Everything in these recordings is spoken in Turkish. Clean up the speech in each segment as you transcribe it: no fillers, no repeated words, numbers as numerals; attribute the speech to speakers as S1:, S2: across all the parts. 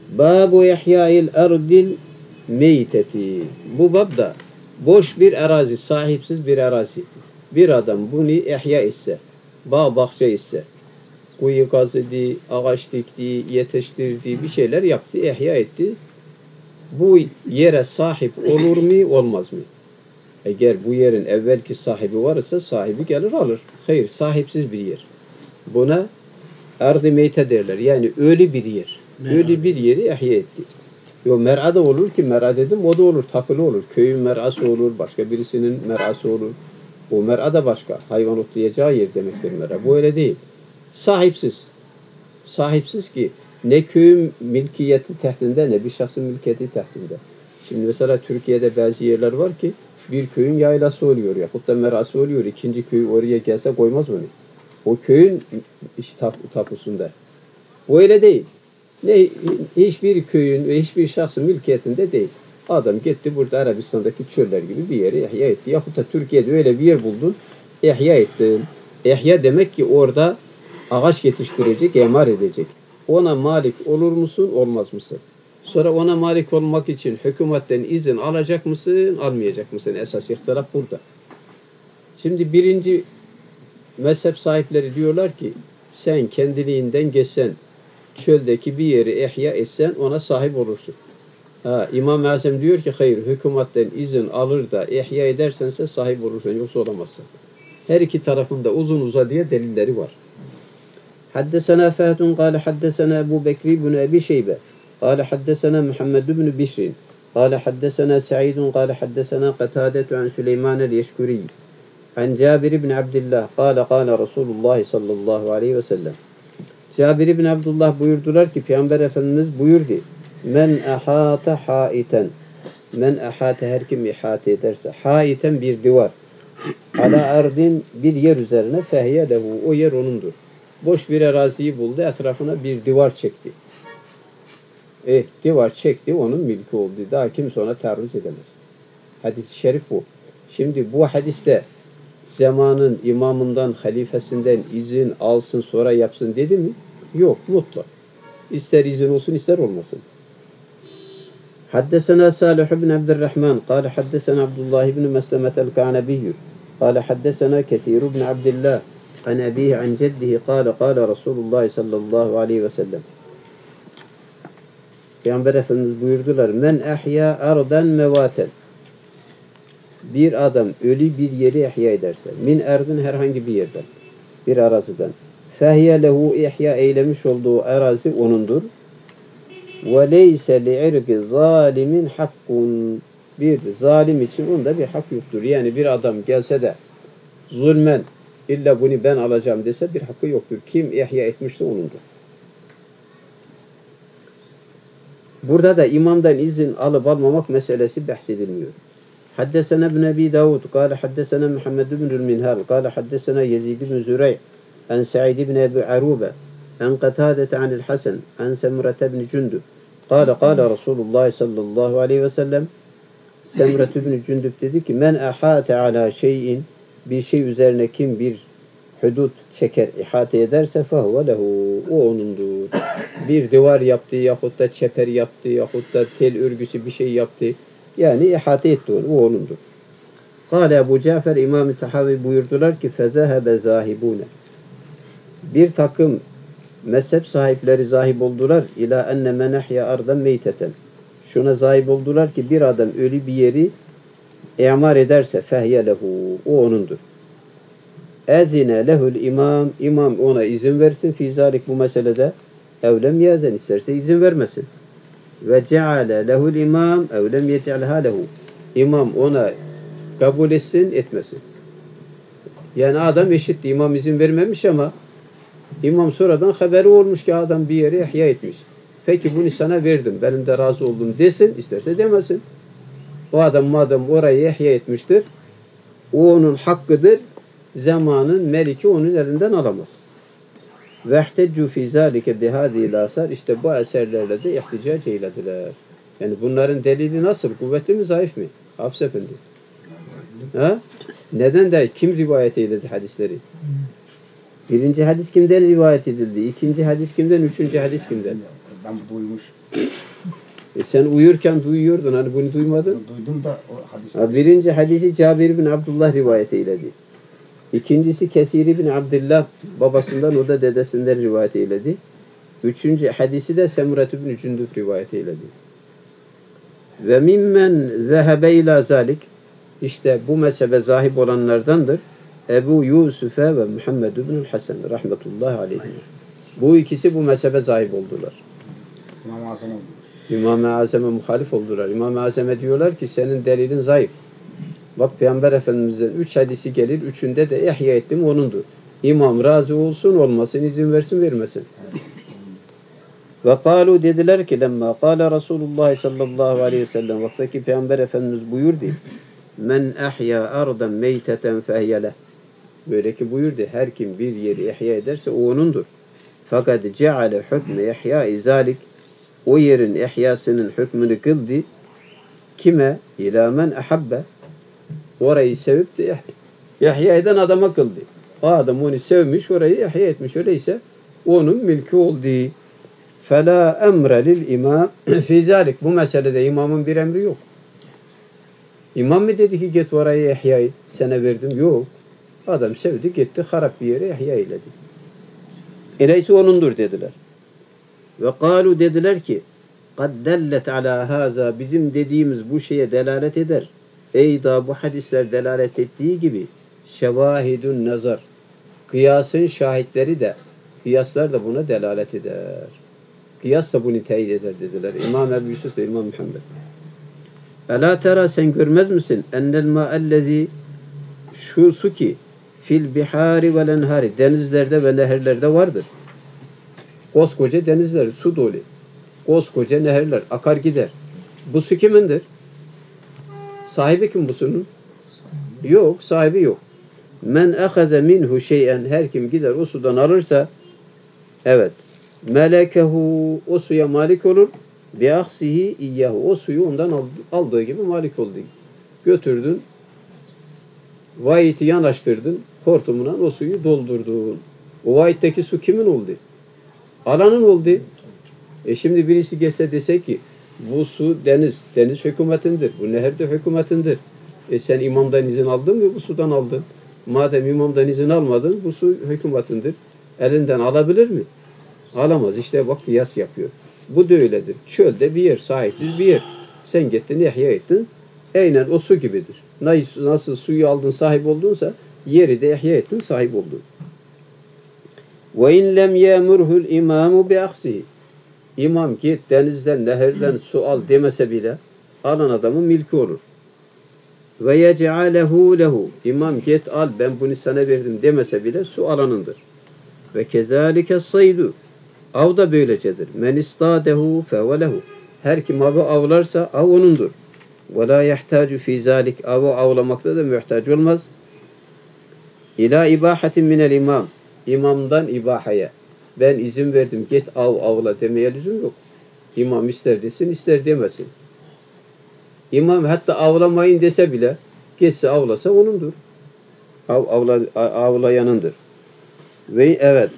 S1: Babu ihya'il ardil meyteti. Bu babda boş bir arazi, sahipsiz bir arazi. Bir adam bunu ihya etse, bağ bahçe etse, kuyu kazıdı, ağaç dikti, yetiştirdi, bir şeyler yaptı, ihya etti. Bu yere sahip olur mu, olmaz mı? Eğer bu yerin evvelki sahibi varsa sahibi gelir alır. Hayır, sahipsiz bir yer. Buna ard-ı meyte derler. Yani ölü bir yer. Ölü bir yeri ihya etti. Yo mer'a da olur ki, mer'a dedim, o da olur, tapılı olur. Köyün mer'ası olur, başka birisinin mer'ası olur. O mer'a da başka. Hayvan otlayacağı yer demektir mer'a. Bu öyle değil. Sahipsiz. Sahipsiz ki ne köyün mülkiyeti tehdinde ne bir şahsın mülkiyeti tehdinde. Şimdi mesela Türkiye'de bazı yerler var ki bir köyün yaylası oluyor yahut da merası oluyor. İkinci köy oraya gelse koymaz onu. O köyün tapusunda. Bu öyle değil. Ne, hiçbir köyün ve hiçbir şahsın mülkiyetinde değil. Adam gitti burada Arabistan'daki çöller gibi bir yeri ihya etti. Yahut da Türkiye'de öyle bir yer buldun, ihya ettin. İhya demek ki orada ağaç yetiştirecek, imar edecek. Ona malik olur musun, olmaz mısın? Sonra ona malik olmak için hükümetten izin alacak mısın, almayacak mısın? Esas ihtilaf burada. Şimdi birinci mezhep sahipleri diyorlar ki sen kendiliğinden geçsen, çöldeki bir yeri ihya etsen ona sahip olursun. İmam-ı Azam diyor ki hayır, hükümetten izin alır da ihya edersense sahip olursun, yoksa olamazsın. Her iki tarafında uzun uzadıya delilleri var. Haddesena Fehd kâle haddesena Ebu Bekri bin Ebi Şeybe kâle haddesena Muhammed bin Bişrin kâle haddesena Sa'id kâle haddesena Qatadetu an Süleyman el-Yeşkuri an Cabir bin Abdullah kâle Resulullah sallallahu aleyhi ve sellem. Cabir bin Abdullah buyurdular ki Peygamber Efendimiz buyurdu. Men ahate haiten. Men ahate her kim ihate ederse. Haiten bir divar. Ala ardin bir yer üzerine fehye lehu. O yer onundur. Boş bir araziyi buldu. Etrafına bir divar çekti. Divar çekti. Onun mülkü oldu. Daha kimse ona taarruz edemez. Hadis-i şerif bu. Şimdi bu hadiste zamanın imamından, halifesinden izin alsın sonra yapsın dedi mi? Yok, mutlak. İster izin olsun, ister olmasın. Haddesena Salih ibn Abdurrahman, kâle haddesena Abdullah ibn Meslemet el-Ka'nebiyyü, kâle haddesena Kethir ibn Abdillah, an abihi an ceddihi, kâle Resulullah sallallahu aleyhi ve sellem. Peygamber Efendimiz buyurdular, men ahya ardan mevaten. Bir adam ölü bir yeri ihya ederse, min erdin herhangi bir yerden, bir araziden, fehye lehu ihya eylemiş olduğu arazi onundur. Ve leyse li'irgi zalimin hakkun. Bir zalim için onda bir hak yoktur. Yani bir adam gelse de zulmen illa bunu ben alacağım dese bir hakkı yoktur. Kim ihya etmişse onundur. Burada da imamdan izin alıp almamak meselesi bahsedilmiyor. Haddesena ibn Abi Davud, kâle haddesena Muhammed ibn Minhal, kâle haddesena Yezid ibn Zürey, an Sa'id ibn Ebu Arube, an Qatâdete anil Hasan, an Semrete ibn Cündüb, kâle Resulullah sallallahu aleyhi ve sellem, Semrete ibn Cündüb dedi ki, men ahate ala şeyin, bir şey üzerine kim bir hudut çeker, ihate ederse fehuve lehu, o onundur. Bir duvar yaptı, yahut da çeper yaptı, yahut da tel örgüsü bir şey yaptı, yani ihate etti onu, o onundur. Kâle Ebu Cafer İmam-ı Tahavi buyurdular ki fezehebe zahibune. Bir takım mezhep sahipleri zahib oldular ila enne men ahya ardan meyteten. Şuna zahib oldular ki bir adam ölü bir yeri imar ederse fehye lehu, o onundur. Ezine lehul imam, imam ona izin versin fi zalik bu meselede, evlem yazen isterse izin vermesin. Ve ceale lehul imam evlem yec'alha lehu. İmam ona kabul etsin, etmesin. Yani adam eşitti. İmam izin vermemiş ama imam sonradan haberi olmuş ki adam bir yeri ihya etmiş. Peki bunu sana verdim, benim de razı oldum desin, isterse demesin. O adam madem orayı ihya etmiştir, o onun hakkıdır. Zamanın meliki onun elinden alamaz. Vehteccu fi zalike bihâzîl âsâr. İşte bu eserlerle de ihticac eylediler. Yani bunların delili nasıl? Kuvvetli mi, zayıf mı? Hafız Efendi. Ha? Neden de kim rivayet eyledi hadisleri? Birinci hadis kimden rivayet edildi? İkinci hadis kimden? Üçüncü hadis kimden?
S2: Ben duymuş.
S1: Sen uyurken duyuyordun. Hani bunu duymadın.
S2: Duydum da o hadis.
S1: Birinci hadisi Cabir bin Abdullah rivayet eyledi. İkincisi Kesir bin Abdullah babasından, o da dedesinden rivayet eyledi. Üçüncü hadisi de Semret bin Cündüb rivayet eyledi. Ve mimmen zehebe ila zalik, işte bu mezhebe zahip olanlardandır Ebu Yusuf'e ve Muhammed bin Hasan rahmetullahi aleyhi. Bu ikisi bu mezhebe zahip oldular.
S2: İmam-ı Azam oldu.
S1: İmam-ı Azam'a muhalif oldular. İmam-ı Azam'a diyorlar ki senin delilin zayıf. Bak Peygamber Efendimiz'den 3 hadisi gelir, üçünde de ihya ettim onundur. İmam razı olsun olmasın, izin versin vermesin. Ve kalu dediler ki lemma kâle Resulullah sallallahu aleyhi ve sellem, vaktaki Peygamber Efendimiz buyurdu. Men ahya ardan meyteten fehyeleh. Böyle ki buyurdu, her kim bir yeri ihya ederse o onundur. Fakat ceale hükme ihya zalik, o yerin ihyasının hükmünü kıldı. Kime? İlâ men ahabbe. Orayı sevip de ihya eden adama kıldı. O adam onu sevmiş, orayı ihya etmiş. Öyleyse onun mülkü oldu. فَلَا اَمْرَ لِلْاِمَامِ فِي ذَلِكَ. Bu meselede imamın bir emri yok. İmam mı dedi ki git orayı ihya et, sana verdim? Yok. Adam sevdi, gitti, harap bir yere ihya eyledi. Öyleyse onundur dediler. Ve kalu dediler ki قَدْ دَلَّتْ عَلَى هَذَا. Bizim dediğimiz bu şeye delalet eder. Ey da bu hadisler delalet ettiği gibi şevahidun nazar. Kıyasın şahitleri de, kıyaslar da buna delalet eder. Kıyas da bunu teyit eder dediler. İmam Ebu Yusuf ve İmam Muhammed. Ela tera, sen görmez misin? Ennel ma'ellezi, şu su ki fil bihari vel enhari, denizlerde ve nehirlerde vardır. Koskoca denizler, su dolu. Koskoca nehirler akar gider. Bu su kimindir? Sahibi kim bu sunun? Yok, sahibi yok. Men ahaze minhu şey'en, her kim gider o sudan alırsa, evet, melekehu, o suya malik olur. Bi aksihi iyyahu, o suyu ondan aldığı gibi malik oldu. Götürdün, vahiti yanaştırdın, hortumuna o suyu doldurdun. O vahitteki su kimin oldu? Alanın oldu. Şimdi birisi gelse dese ki bu su deniz, deniz hükümetindir. Bu nehir de hükümetindir. Sen imamdan izin aldın mı? Bu sudan aldın. Madem imamdan izin almadın, bu su hükümetindir. Elinden alabilir mi? Alamaz. İşte bak kıyas yapıyor. Bu da öyledir. Çölde bir yer, sahipsiz bir yer. Sen gittin, ihya ettin. Aynen o su gibidir. Nasıl suyu aldın, sahip oldunsa yeri de ihya ettin, sahip oldun. وَاِنْ لَمْ يَامُرْهُ الْاِمَامُ بِاَخْسِهِ. İmam git denizden, nehirden su al demese bile alan adamın milki olur. Ve yec'alehu lehu. İmam git al, ben bunu sana verdim demese bile su alanındır. Ve kezalike saydu. Av da böylecedir. Men istadehu fevelehu. Her kim avı avlarsa av onundur. Ve la yahtacu fi zalik. Avı avlamakta da muhtaç olmaz. İla ibahatin minel imam. İmamdan ibahaya. Ben izin verdim, git avla demeye lüzum yok. İmam ister desin, ister demesin. İmam hatta avlamayın dese bile, geçse avlasa onundur. Avlayanındır. Ve evet.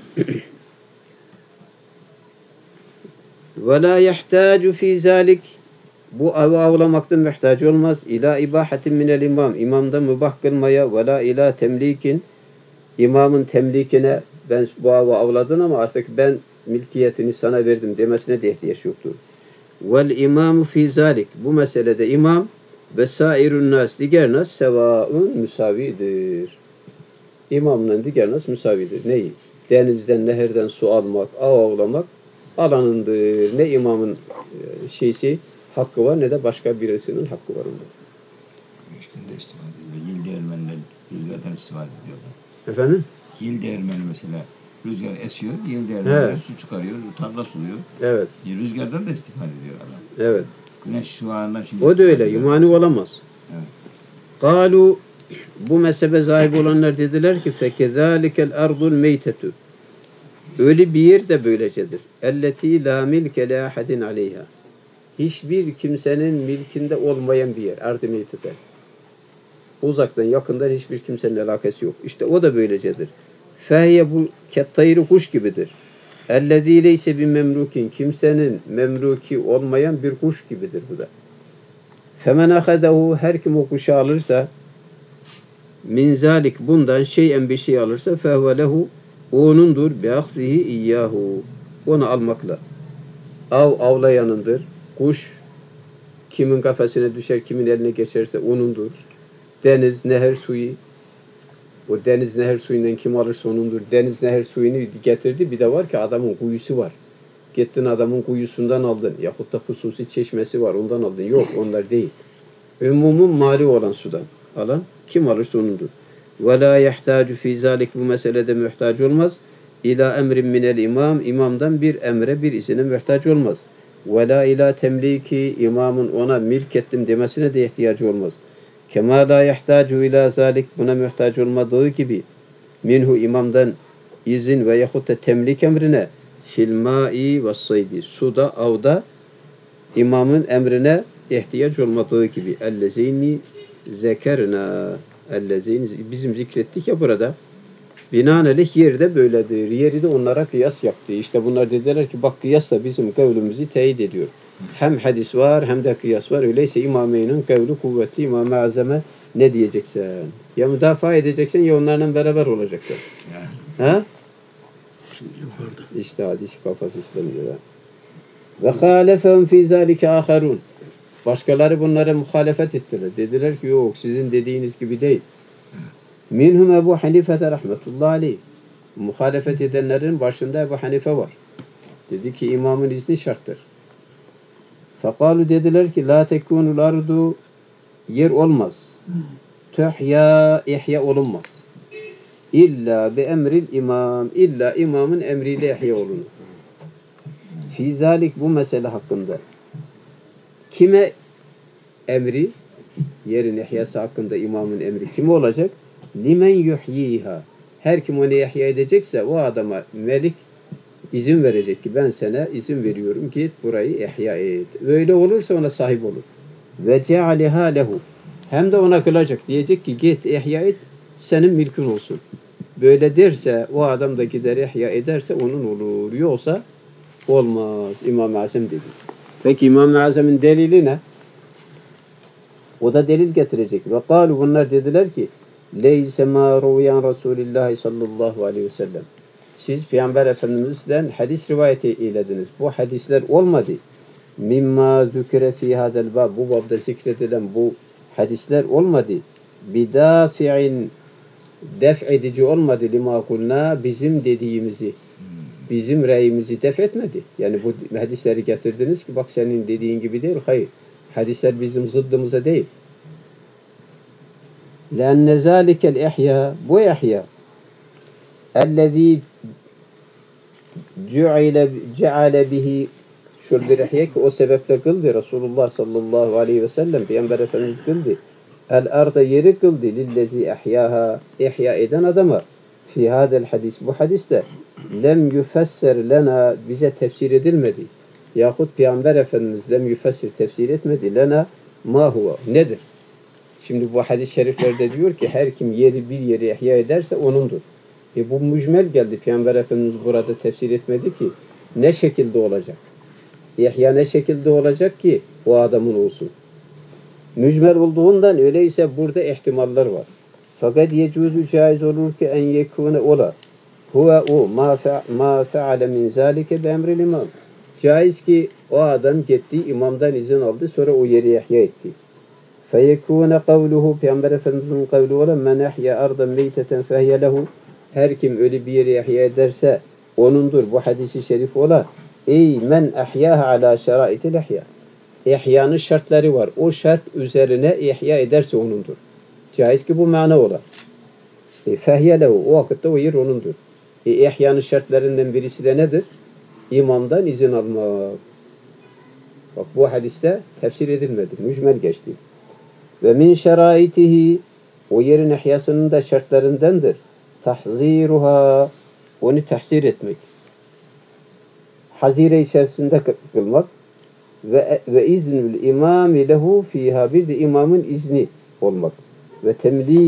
S1: Ve la yahtacu fi zalik. Bu avlamakta muhtaç olmaz. İla ibahatin minel imam. İmamda mübah kılmaya ve la ila temlikin. İmamın temlikine, ben bu avı avladın ama artık ben milkiyetini sana verdim demesine de ihtiyaç yoktur. Vel imamu fi zalik. Bu meselede imam ve sairun nas, diğer nas sevaun müsavidir. İmamla diğer nas müsavidir. Neyi? Denizden, nehirden su almak, av avlamak alanındır. Ne imamın hakkı var ne de başka birisinin hakkı var onda.
S3: Güneşten de istifade ediyor. Yıl değirmenler rüzgardan istifade ediyorlar.
S1: Efendim?
S3: Yıl değirmeni mesela rüzgar esiyor, yıl değirmeni su çıkarıyor, tarla suluyor.
S1: Evet.
S3: Rüzgardan da istifade ediyor adam.
S1: Evet.
S3: Güneş şu anda şimdi...
S1: O da öyle. Yumani olamaz.
S3: Evet.
S1: Kalu, bu mezhebe sahip olanlar dediler ki fekezalikel ardul meytetu. Öyle bir yer de böylecedir. Elleti la milke la ahadin aleyha. Hiçbir kimsenin milkinde olmayan bir yer. Ardı meytete. Uzaktan yakından hiçbir kimsenin alakası yok. İşte o da böylecedir. Fehye, bu kettayri kuş gibidir. اَلَّذ۪ي leyse bir memlukin, kimsenin memluki olmayan bir kuş gibidir bu da. Femen ahadehu, her kim o kuşu alırsa, min zalik, bundan şeyen bir şey alırsa, fehve lehu, onundur, bi'akhzihi iyyahu, onu almakla. Avlayanındır. Kuş kimin kafasına düşer, kimin eline geçerse onundur. Deniz, nehir suyu, o deniz nehir suyundan kim alırsa onundur. Deniz nehir suyunu getirdi. Bir de var ki adamın kuyusu var. Gittin adamın kuyusundan aldın. Yahut da hususi çeşmesi var. Ondan aldın. Yok, onlar değil. Umumun mali olan sudan alan kim alırsa onundur. Ve la yahtacu fi zalik, bu meselede muhtaç olmaz. İla emrin minel imam, imamdan bir emre, bir izine muhtaç olmaz. Ve la ila temliki, imamın ona milk ettim demesine de ihtiyacı olmaz. Kema la yahtacu ila zalik, buna muhtaç olmadığı gibi minhu, imamdan izin ve yahut da temlik emrine fil ma'i ve saydi, suda, avda imamın emrine ihtiyaç olmadığı gibi. Ellezeyni zekerna, ellezeyni, bizim zikrettik ya burada. Binaenaleyh yerde böyledir. Yeri de onlara kıyas yaptı. İşte bunlar dediler ki bak kıyas da bizim kavlimizi teyit ediyor. Hem hadis var hem de kıyas var. Öyleyse İmameyn'in kavlu kuvveti, İmam-ı Azam'a ne diyeceksin? Ya müdafaa edeceksin ya onlarla beraber olacaksın. Ha? İşte hadis kafası işlemiyor. Ve halefehum fî zâlike âherûn. Başkaları bunlara muhalefet ettiler. Dediler ki yok, sizin dediğiniz gibi değil. Minhum Ebu Hanife rahmetullahi aleyh. Muhalefet edenlerin başında Ebu Hanife var. Dedi ki imamın izni şarttır. Fekalu, dediler ki la tekunul ardu, yer olmaz. Tuhya, ihya olunmaz. İlla bi emril imam, illa imamın emriyle ihya olunur. Fi zalik, bu mesele hakkında. Kime emri? Yerin ihyası hakkında imamın emri kime olacak? Limen yuhyiha. Her kim onu ihya edecekse o adama melik izin verecek ki ben sana izin veriyorum, git burayı ihya et. Öyle olursa ona sahip olur. Ve cealeha lehu. Hem de ona kılacak. Diyecek ki git ihya et, senin milkin olsun. Böyle derse o adam da gider ihya ederse onun olur. Yoksa olmaz. İmam-ı Azam dedi. Peki İmam-ı Azam'ın delili ne? O da delil getirecek. Ve kâlu, bunlar dediler ki leyse mâ ruyan Resulullah sallallahu aleyhi ve sellem. Siz Peygamber Efendimiz'den hadis rivayet eylediniz. Bu hadisler olmadı. Mimma zükre fî hadel bab. Bu babda zikredilen bu hadisler olmadı. Bidafi'in, def edici olmadı. Lima kulna, bizim dediğimizi, bizim reyimizi def etmedi. Yani bu hadisleri getirdiniz ki bak senin dediğin gibi değil. Hayır. Hadisler bizim zıddımıza değil. لَاَنَّ ذَٰلِكَ الْاِحْيَا, bu ihya اَلَّذ۪ي ceale bihi, şöyle bir ihya ki o sebeple kıldı Resulullah sallallahu aleyhi ve sellem, Peygamber Efendimiz kıldı. El-arda, yeri kıldı, lillezi ihyaha, ihya eden adama, fi hadel hadis, bu hadiste lem yufesser lena, bize tefsir edilmedi. Yahut Peygamber Efendimiz lem yufessir, tefsir etmedi. Lena ma huve, nedir? Şimdi bu hadis-i şeriflerde diyor ki her kim bir yeri ihya ederse onundur. Bu mücmel geldi. Peygamber Efendimiz burada tefsir etmedi ki ne şekilde olacak? İhya ne şekilde olacak ki o adamın olsun? Mücmel olduğundan öyleyse burada ihtimaller var. Fakat yecuzu, caiz olur ki en yekune ola. Huve o ma feale min zalike bi emril imam. Caiz ki o adam gitti, imamdan izin aldı, sonra o yeri ihya etti. Feyekûne kavluhu, Peygamber Efendimiz'in kavlu olan men ihya ardan meyteten fehye lehu. Her kim öyle bir yeri ihya ederse onundur. Bu hadisi şerif ola. Ey men ihyaha ala şeraitil ihya. İhyanın şartları var. O şart üzerine ihya ederse onundur. Caiz ki bu mana ola. Fehye lehu, o vakitte o yer onundur. İhyanın şartlarından birisi de nedir? İmamdan izin almak. Bak bu hadiste tefsir edilmedi. Mücmel geçti. Ve min şeraitihi, o yerin ihyasının da şartlarındandır. Tahziruha, onu tahzir etmek. Hazire içerisinde kılmak. Ve iznül imami lehu fiha, bir de imamın izni olmak. Ve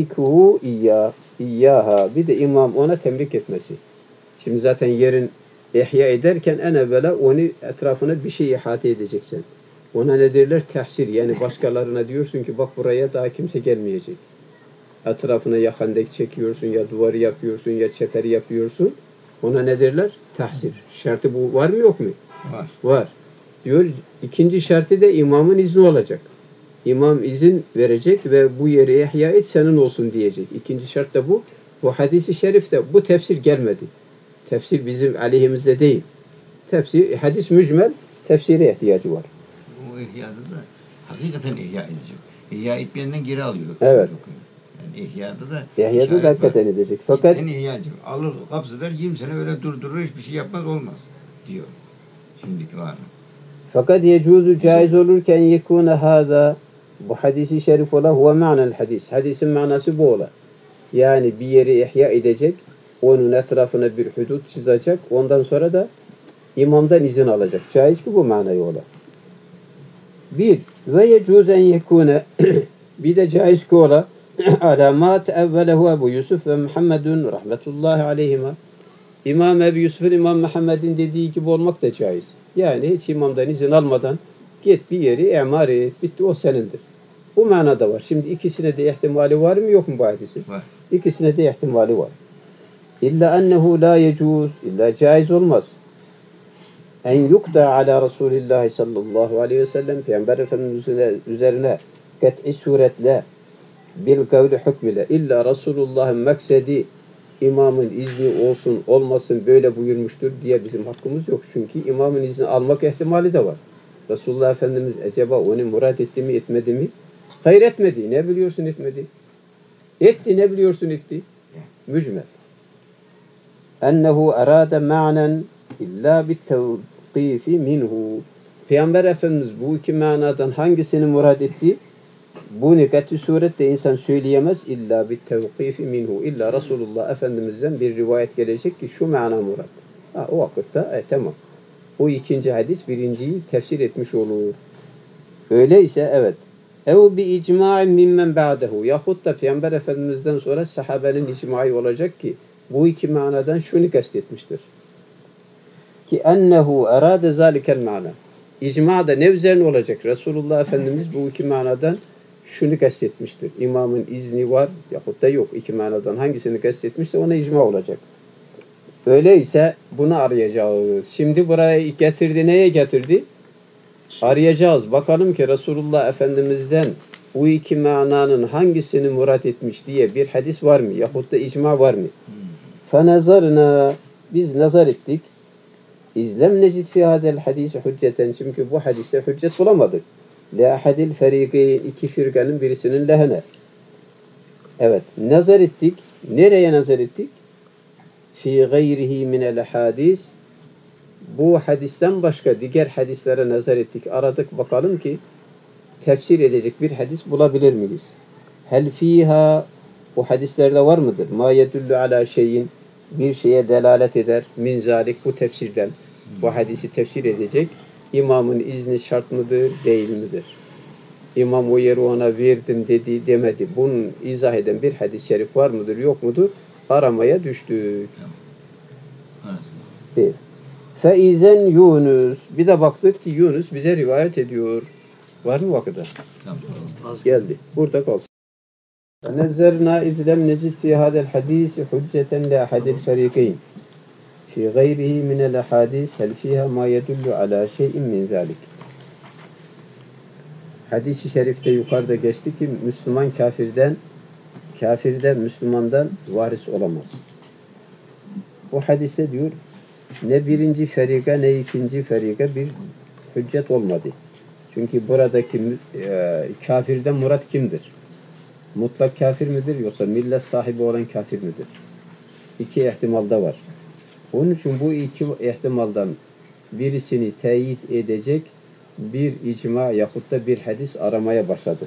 S1: temlikuhu iyyaha, bir de imam ona temlik etmesi. Şimdi zaten yerin ihya ederken en evvela onu etrafına bir şey ihate edeceksin. Ona ne derler? Tehsir. Yani başkalarına diyorsun ki bak buraya daha kimse gelmeyecek. Etrafına ya hendek çekiyorsun, ya duvarı yapıyorsun, ya çeperi yapıyorsun. Ona ne derler? Tehsir. Şartı bu var mı yok mu?
S3: Var.
S1: Var. Diyor ikinci şartı da imamın izni olacak. İmam izin verecek ve bu yeri ihya et senin olsun diyecek. İkinci şart da bu. Bu hadisi şerifte bu tefsir gelmedi. Tefsir bizim aleyhimizde değil. Tefsir, hadis mücmel, tefsire ihtiyacı var.
S3: Bu ihyada da hakikaten ihya edecek. İhya etmeyenden geri alıyor.
S1: Evet.
S3: Yani ihyada da
S1: İhyada da hakikaten edecek. Fakat
S3: cidden ihya edecek. Alır kapsılar 20 sene öyle durdurur hiçbir şey yapmaz olmaz diyor. Şimdiki var mı?
S1: fakat yecuzu caiz olurken yekune hâzâ bu hadisi şerif ola huve ma'nel hadis. Hadisin manası bu ola. Yani bir yeri ihya edecek, onun etrafına bir hudut çizecek, ondan sonra da imamdan izin alacak. Caiz ki bu manayı ola. Bir, ve yecuzen yekune bir de caiz ki ola alamat evvelehu Ebu Yusuf ve Muhammedun rahmetullahi aleyhima. İmam Ebu Yusuf'un İmam Muhammed'in dediği gibi olmak da caiz. Yani hiç imamdan izin almadan git bir yeri imar et, bitti o senindir. Bu manada var. Şimdi ikisine de ihtimali var mı yok mu bu hadisin?
S3: Var.
S1: İkisine de ihtimali var. İlla ennehu la yecuz, illa caiz olmaz. En yukda ala Resulillahi sallallahu aleyhi ve sellem Peygamber Efendimiz üzerine kat'i suretle bil kavli hükmüyle illa Resulullah'ın maksedi imamın izni olsun olmasın böyle buyurmuştur diye bizim hakkımız yok. Çünkü imamın izni almak ihtimali de var. Resulullah Efendimiz acaba onu murad etti mi etmedi mi? Hayır etmedi. Ne biliyorsun etmedi? Etti ne biliyorsun etti? Mücmel. Ennehu arada ma'nen illa bit tevkifi minhu. Peygamber Efendimiz bu iki manadan hangisini murad etti? Bu nekati surette insan söyleyemez illa bit tevkifi minhu. İlla Resulullah Efendimiz'den bir rivayet gelecek ki şu mana murad. O vakitte tamam. O ikinci hadis birinciyi tefsir etmiş olur. Öyleyse evet. Ev bi icma'in mimmen ba'dehu. Yahut da Peygamber Efendimiz'den sonra sahabenin icmai olacak ki bu iki manadan şunu kastetmiştir. Ki ennehu arade zalikel mana. İcma da ne üzerine olacak? Resulullah Efendimiz bu iki manadan şunu kastetmiştir. İmamın izni var yahut da yok. İki manadan hangisini kastetmişse ona icma olacak. Öyleyse bunu arayacağız. Şimdi buraya getirdi. Neye getirdi? Arayacağız. Bakalım ki Resulullah Efendimiz'den bu iki mananın hangisini murat etmiş diye bir hadis var mı? Yahut da icma var mı? فَنَزَرْنَا Biz nazar ettik. İzlem necid fi hadel hadisi hücceten. Çünkü bu hadiste hüccet bulamadık. لَاحَدِ الْفَرِيقِ iki firganın birisinin lehine. Evet. Nazar ettik. Nereye nazar ettik? Fi gayrihi minel hadis. Bu hadisten başka diğer hadislere nazar ettik. Aradık bakalım ki tefsir edecek bir hadis bulabilir miyiz? Hel fiha bu hadislerde var mıdır? Ma yedullu ala şeyin bir şeye delalet eder. Min zalik bu tefsirden. Bu hadisi tefsir edecek. İmamın izni şart mıdır? Değil midir? İmam o yeri ona verdim dedi demedi. Bunun izah eden bir hadis-i şerif var mıdır yok mudur? Aramaya düştük. Evet. Feizen Yunus. Bir de baktık ki Yunus bize rivayet ediyor. Var mı vakıda? Geldi. Burada kalsın. Nezerna izlem necid fi hadel hadisi hücceten li ahadil ferikeyn. Fi gayrihi minel ahadis hel fiha ma yedullu ala şeyin min zalik. Hadis-i şerifte yukarıda geçti ki Müslüman kafirde Müslümandan varis olamaz. Bu hadiste diyor ne birinci ferika ne ikinci ferika bir hüccet olmadı. Çünkü buradaki kafirden murat kimdir? Mutlak kafir midir yoksa millet sahibi olan kafir midir? İki ihtimalda var. Onun için bu iki ihtimaldan birisini teyit edecek bir icma yahut da bir hadis aramaya başladık.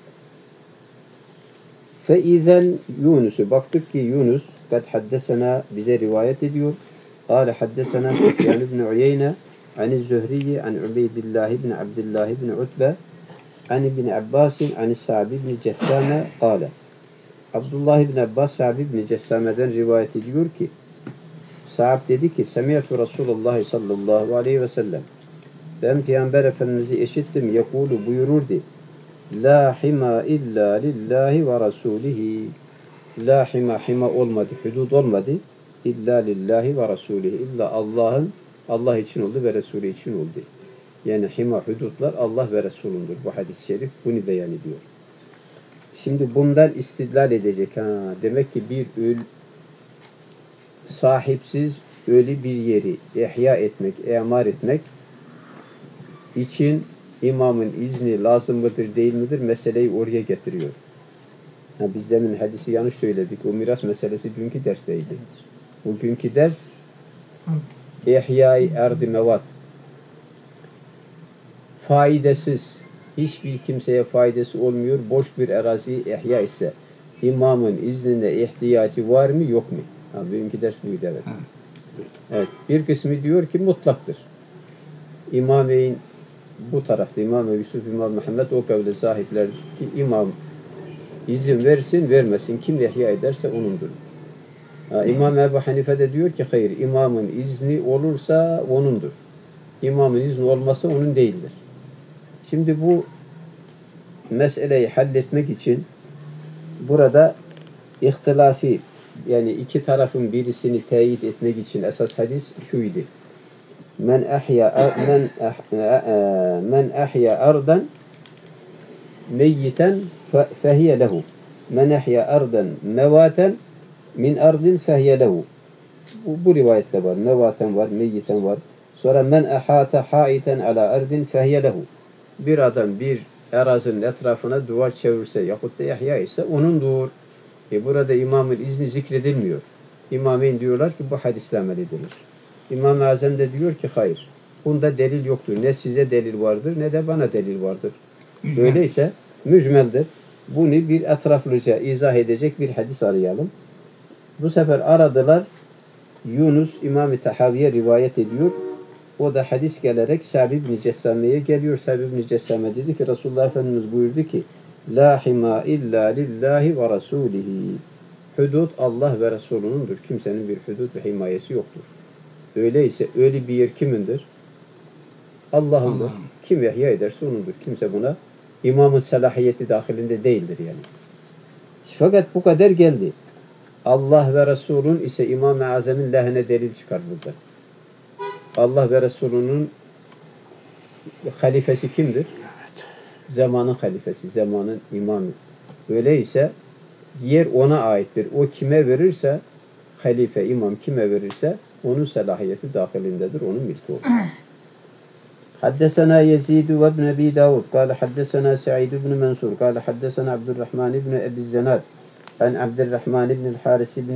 S1: فَاِذَنْ Yunus'u baktık ki Yunus kad haddesena bize rivayet ediyor. قال حدثنا سفيان بن عيينة عن الزهري عن عبيد الله بن عبد الله بن عتبة عن ابن عباس عن السعب بن جثامة قال Abdullah ibn Abbas Sa'b ibn Cessame'den rivayet ediyor ki Sa'd dedi ki Semiyatu Resulullah sallallahu aleyhi ve sellem. Ben Peygamber Efendimiz'i işittim. Yekulu buyururdu. La hima illa lillahi ve rasulihi. La hima olmadı, hudud olmadı. İlla lillahi ve rasulihi. İlla Allah için oldu ve Resulü için oldu. Yani hima hudutlar Allah ve Resulündür. Bu hadis-i şerif bunu beyan ediyor. Şimdi bundan istidlal edecek. Demek ki bir sahipsiz ölü bir yeri ihya etmek, emar etmek için imamın izni lazım mıdır değil midir meseleyi oraya getiriyor. Biz demin hadisi yanlış söyledik. O miras meselesi dünkü dersteydi. Bugünkü ders İhya-i Erdi Mevat. Faydasız, hiçbir kimseye faydası olmuyor, boş bir araziyi ihya ise imamın iznine ihtiyacı var mı yok mu? Bugünkü ders buydu, evet. Evet. Bir kısmı diyor ki mutlaktır. İmameyn bu tarafta İmam Yusuf, İmam Muhammed o kavle sahipler ki imam izin versin vermesin kim ihya ederse onundur. İmam Ebu Hanife de diyor ki hayır, imamın izni olursa onundur. İmamın izni olmazsa onun değildir. Şimdi bu meseleyi halletmek için burada ihtilafi, yani iki tarafın birisini teyit etmek için esas hadis şuydu. Men ahya ardan meyyiten fehiye lehu. Men ahya ardan mevaten min ardin fehiye lehu. Bu rivayette var. Mevaten var, meyyiten var. Sonra men ahata haiten ala ardin fehiye lehu. Bir adam bir arazinin etrafına duvar çevirse yahut da ihya ise onundur. Burada imamın izni zikredilmiyor. İmameyn diyorlar ki bu hadisle amel edilir. İmam-ı Azam da diyor ki hayır. Bunda delil yoktur. Ne size delil vardır ne de bana delil vardır. Öyleyse mücmeldir. Bunu bir etraflıca izah edecek bir hadis arayalım. Bu sefer aradılar. Yunus İmam-ı Tahaviye rivayet ediyor. O da hadis gelerek Sa'd ibn Cessame'ye geliyor. Sa'd ibn Cessame dedi ki Resulullah Efendimiz buyurdu ki La hima illa lillahi ve rasulihi. Hudud Allah ve Resulünündür. Kimsenin bir hudud ve himayesi yoktur. Öyleyse öyle bir yer kimindir? Allah'ındır. Kim ihya ederse onundur. Kimse buna imamın selahiyeti dahilinde değildir yani. Fakat bu kadar geldi. Allah ve Resulün ise İmam-ı Azam'ın lehine delil çıkar burada. Allah ve Resulünün halifesi kimdir? Zamanın halifesi, zamanın imamı. Öyleyse yer ona aittir. O kime verirse, halife, imam kime verirse onun selahiyeti dahilindedir, onun milki olur. Haddesena Yezid ve ibn Ebi Davud, kâle haddesena Sa'id ibn Mansur, kâle haddesena Abdurrahman ibn Ebi Zenad, an Abdurrahman ibn Haris ibn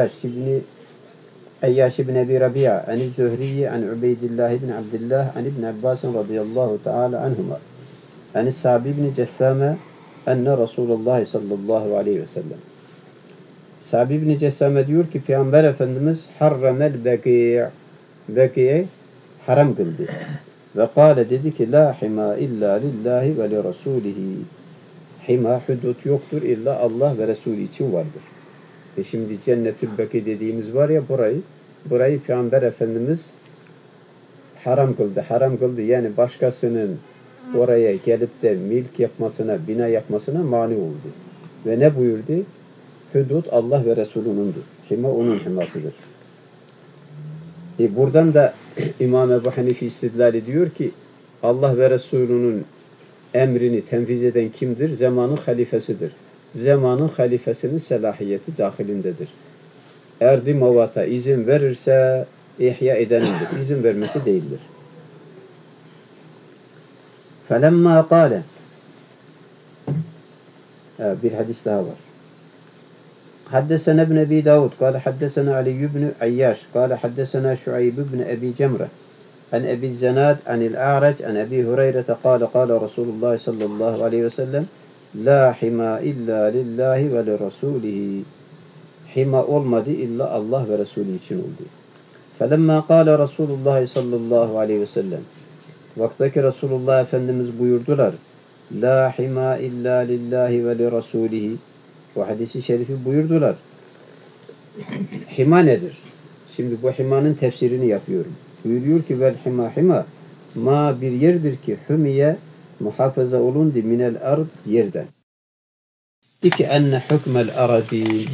S1: Ayyaş ibn Ebi Rabia, an Zühriye, an Ubeydillah ibn Abdillah, an İbn Abbas radıyallahu teala anhuma, an Sa'd ibn Cessame, enne Resulullah sallallahu aleyhi ve sellem. Sa'd ibn Cessame diyor ki Peygamber Efendimiz harramel beki'e haram kıldı. Ve kâle dedi ki la hima illa lillahi ve li rasulihi. Hima hudut yoktur illa Allah ve Resulü için vardır. Şimdi Cennetül Beki dediğimiz var ya burayı Peygamber Efendimiz haram kıldı. Haram kıldı yani başkasının oraya gelip de milk yapmasına, bina yapmasına mani oldu. Ve ne buyurdu? Hudud Allah ve Resulünündür. Hima onun himasıdır. Buradan da İmam Ebu Hanife istidlal ediyor ki Allah ve Resulünün emrini tenfiz eden kimdir? Zamanın halifesidir. Zamanın halifesinin selahiyeti dahilindedir. Erdi mevata izin verirse ihya edenindir. İzin vermesi değildir. فَلَمَّا قَالَ bir hadis daha var. حدثنا ابن أبي داود قال حدثنا علي بن عياش قال حدثنا شعيب بن أبي جمرة عن أبي الزناد عن الأعرج عن أبي هريرة قال قال رسول الله صلى الله عليه وسلم لا حما إلا لله ولرسوله حما olmadı illa Allah ve Resulü için oldu. فَلَمَّا قال رسول الله صلى الله عليه وسلم vaktaki Resulullah Efendimiz buyurdular La hima illa lillahi ve li rasulihi. Bu hadisi şerifi buyurdular. Hima nedir? Şimdi bu himanın tefsirini yapıyorum. Buyuruyor ki vel hima hima ma bir yerdir ki hümiye muhafaza olundu minel ard yerden. İki enne hükmel aradin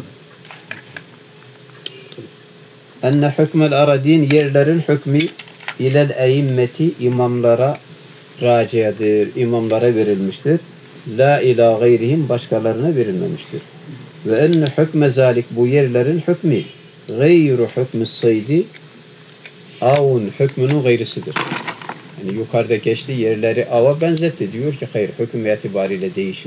S1: enne hükmel aradin yerlerin hükmü ilel eimmeti imamlara raciadır. İmamlara verilmiştir. La ila gayrihim başkalarına verilmemiştir. Ve enne hükme zalik bu yerlerin hükmü gayru hükmü saydi avun hükmünün gayrısıdır. Yani yukarıda geçti yerleri ava benzetti. Diyor ki hayır hüküm itibariyle değişir.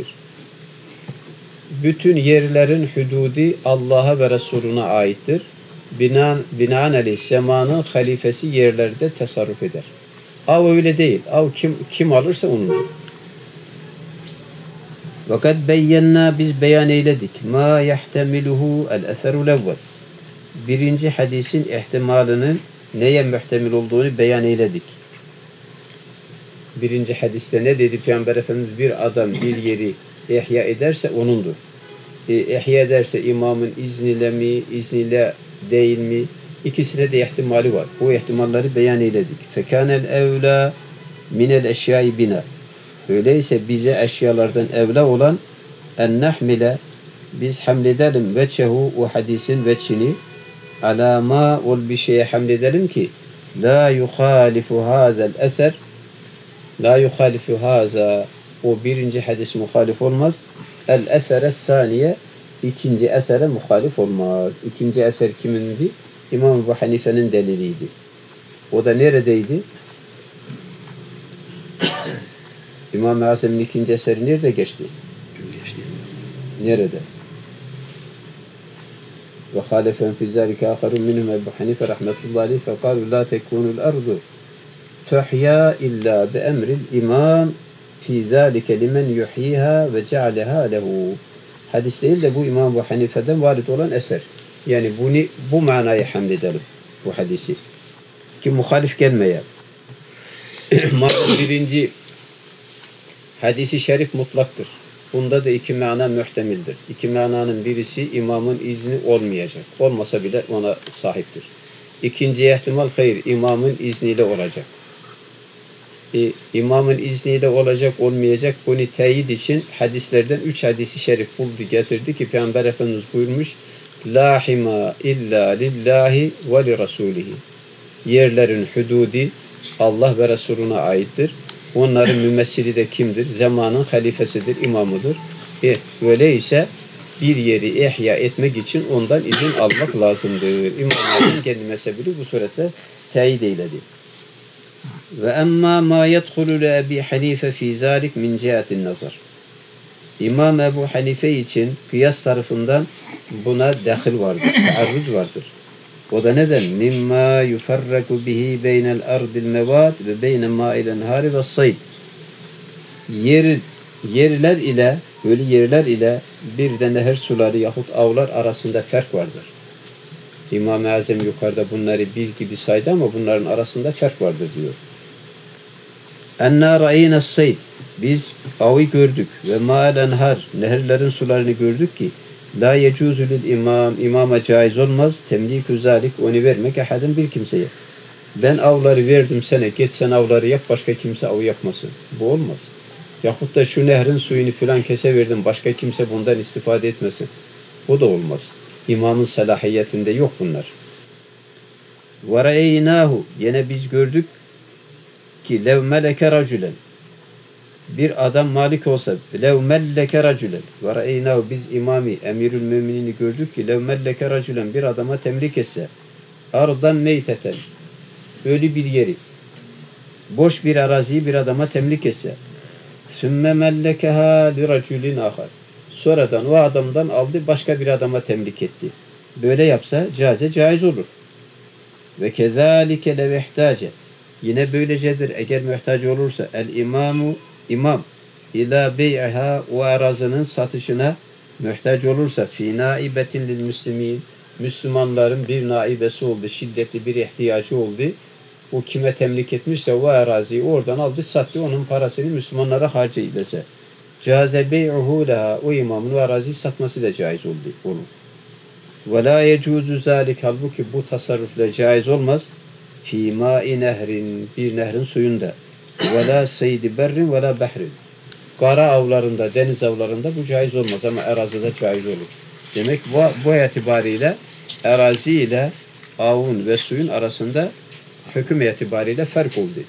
S1: Bütün yerlerin hududi Allah'a ve Resulüne aittir. Binaenaleyh zamanın halifesi yerlerde tasarruf eder. Av öyle değil. Av kim alırsa onundur. Fakat beyyenna biz beyan eyledik. Ma yahtemiluhu el-eserul evvel. Birinci hadisin ihtimalinin neye muhtemel olduğunu beyan eyledik. Birinci hadiste ne dedi Peygamber Efendimiz? Bir adam bir yeri ihya ederse onundur. İhya ederse imamın izniyle mi, izniyle değil mi? İkisine de ihtimali var. Bu ihtimalleri beyan eyledik. Fekânel evlâ minel eşyâi bina. Öyleyse bize eşyalardan evla olan en nahmile biz hamledelim veçehu o hadisin veçini ala ma ol bir şeye hamledelim ki la yuhalifu hazel eser la yuhalifu haza o birinci hadis muhalif olmaz el esere saniye ikinci esere muhalif olmaz. İkinci eser kimindi? İmam Ebu Hanife'nin deliliydi. O da neredeydi? İmam-ı Azam'ın ikinci eseri nerede geçti? Nerede? Ve hâlefen fî zâlike âkharun minhum Ebu Hanife rahmetullahi aleyh fekâlu lâ tekûnul ardu tuhya illa bi emril imam fî zâlike limen yuhyîhâ ve cealehâ lehu. Hadis değil de bu İmam Ebu Hanife'den varid olan eser. Yani bu manayı hamledelim. Bu hadisi. Ki muhalif gelmeye. Birinci hadisi şerif mutlaktır. Bunda da iki mana muhtemildir. İki mananın birisi imamın izni olmayacak. Olmasa bile ona sahiptir. İkinci ihtimal hayır, imamın izniyle olacak. İmamın izniyle olacak, olmayacak bunu teyit için hadislerden 3 hadisi şerif buldu, getirdi ki Peygamber Efendimiz buyurmuş La hima illa lillahi ve li rasulihi. Yerlerin hududi Allah ve Resulüne aittir. Onların mümessili de kimdir? Zamanın halifesidir, imamıdır. Öyleyse bir yeri ihya etmek için ondan izin almak lazımdır. İmamların kendi mezhebini bu surette teyit eyledi. Ve emma ma yedhulu li Ebi Hanife fi zalik min cihetin nazar. İmam Ebu Hanife için kıyas tarafından buna dahil vardır, taarruz vardır. O da neden? Mimma yufarraku bihi beynel ardil mevat ve beyne ma'il enhari ve sayd. Yerler ile, böyle yerler ile bir de nehir suları yahut avlar arasında fark vardır. İmam-ı Azam yukarıda bunları bir gibi saydı ama bunların arasında fark vardır diyor. Enna ra'ina sayd. Biz avı gördük ve ma'il enhar, nehirlerin sularını gördük ki la yecuzu lil imama caiz olmaz temlikü zalik onu vermek ehadin bir kimseye. Ben avları verdim sana, git sen avları yap, başka kimse avı yapmasın. Bu olmaz. Yahut da şu nehrin suyunu filan kese verdim, başka kimse bundan istifade etmesin. Bu da olmaz. İmamın salahiyetinde yok bunlar. Ve re'eynahu, yine biz gördük ki lev meleke racülen, bir adam malik olsa lev melleke racülen ve re'eynahu, biz imami emirül müminini gördük ki lev melleke racülen, bir adama temlik etse ardan meyteten, öyle bir yeri, boş bir araziyi bir adama temlik etse sümme mellekeha li racülin ahar, sonradan o adamdan aldı başka bir adama temlik etti. Böyle yapsa caiz olur. Ve kezalike lev ihtace, yine böylecedir eğer muhtaç olursa el imam ila bey'iha, o arazinin satışına muhtaç olursa fi naibetin lil müslimin, Müslümanların bir naibesi oldu, şiddetli bir ihtiyacı oldu. O kime temlik etmişse o araziyi oradan aldı, sattı, onun parasını Müslümanlara harcaydıysa caze bey'uhu leha, o imamın o araziyi satması da caiz oldu. Ve la yecuzu zalik, halbuki bu tasarrufla caiz olmaz. Fî mâ'i nehrin, bir nehrin suyunda. Ve la seydi berrin ve la behrin. Kara avlarında, deniz avlarında bu caiz olmaz ama arazide caiz olur. Demek bu itibariyle arazi ile avun ve suyun arasında hüküm itibariyle fark oldu.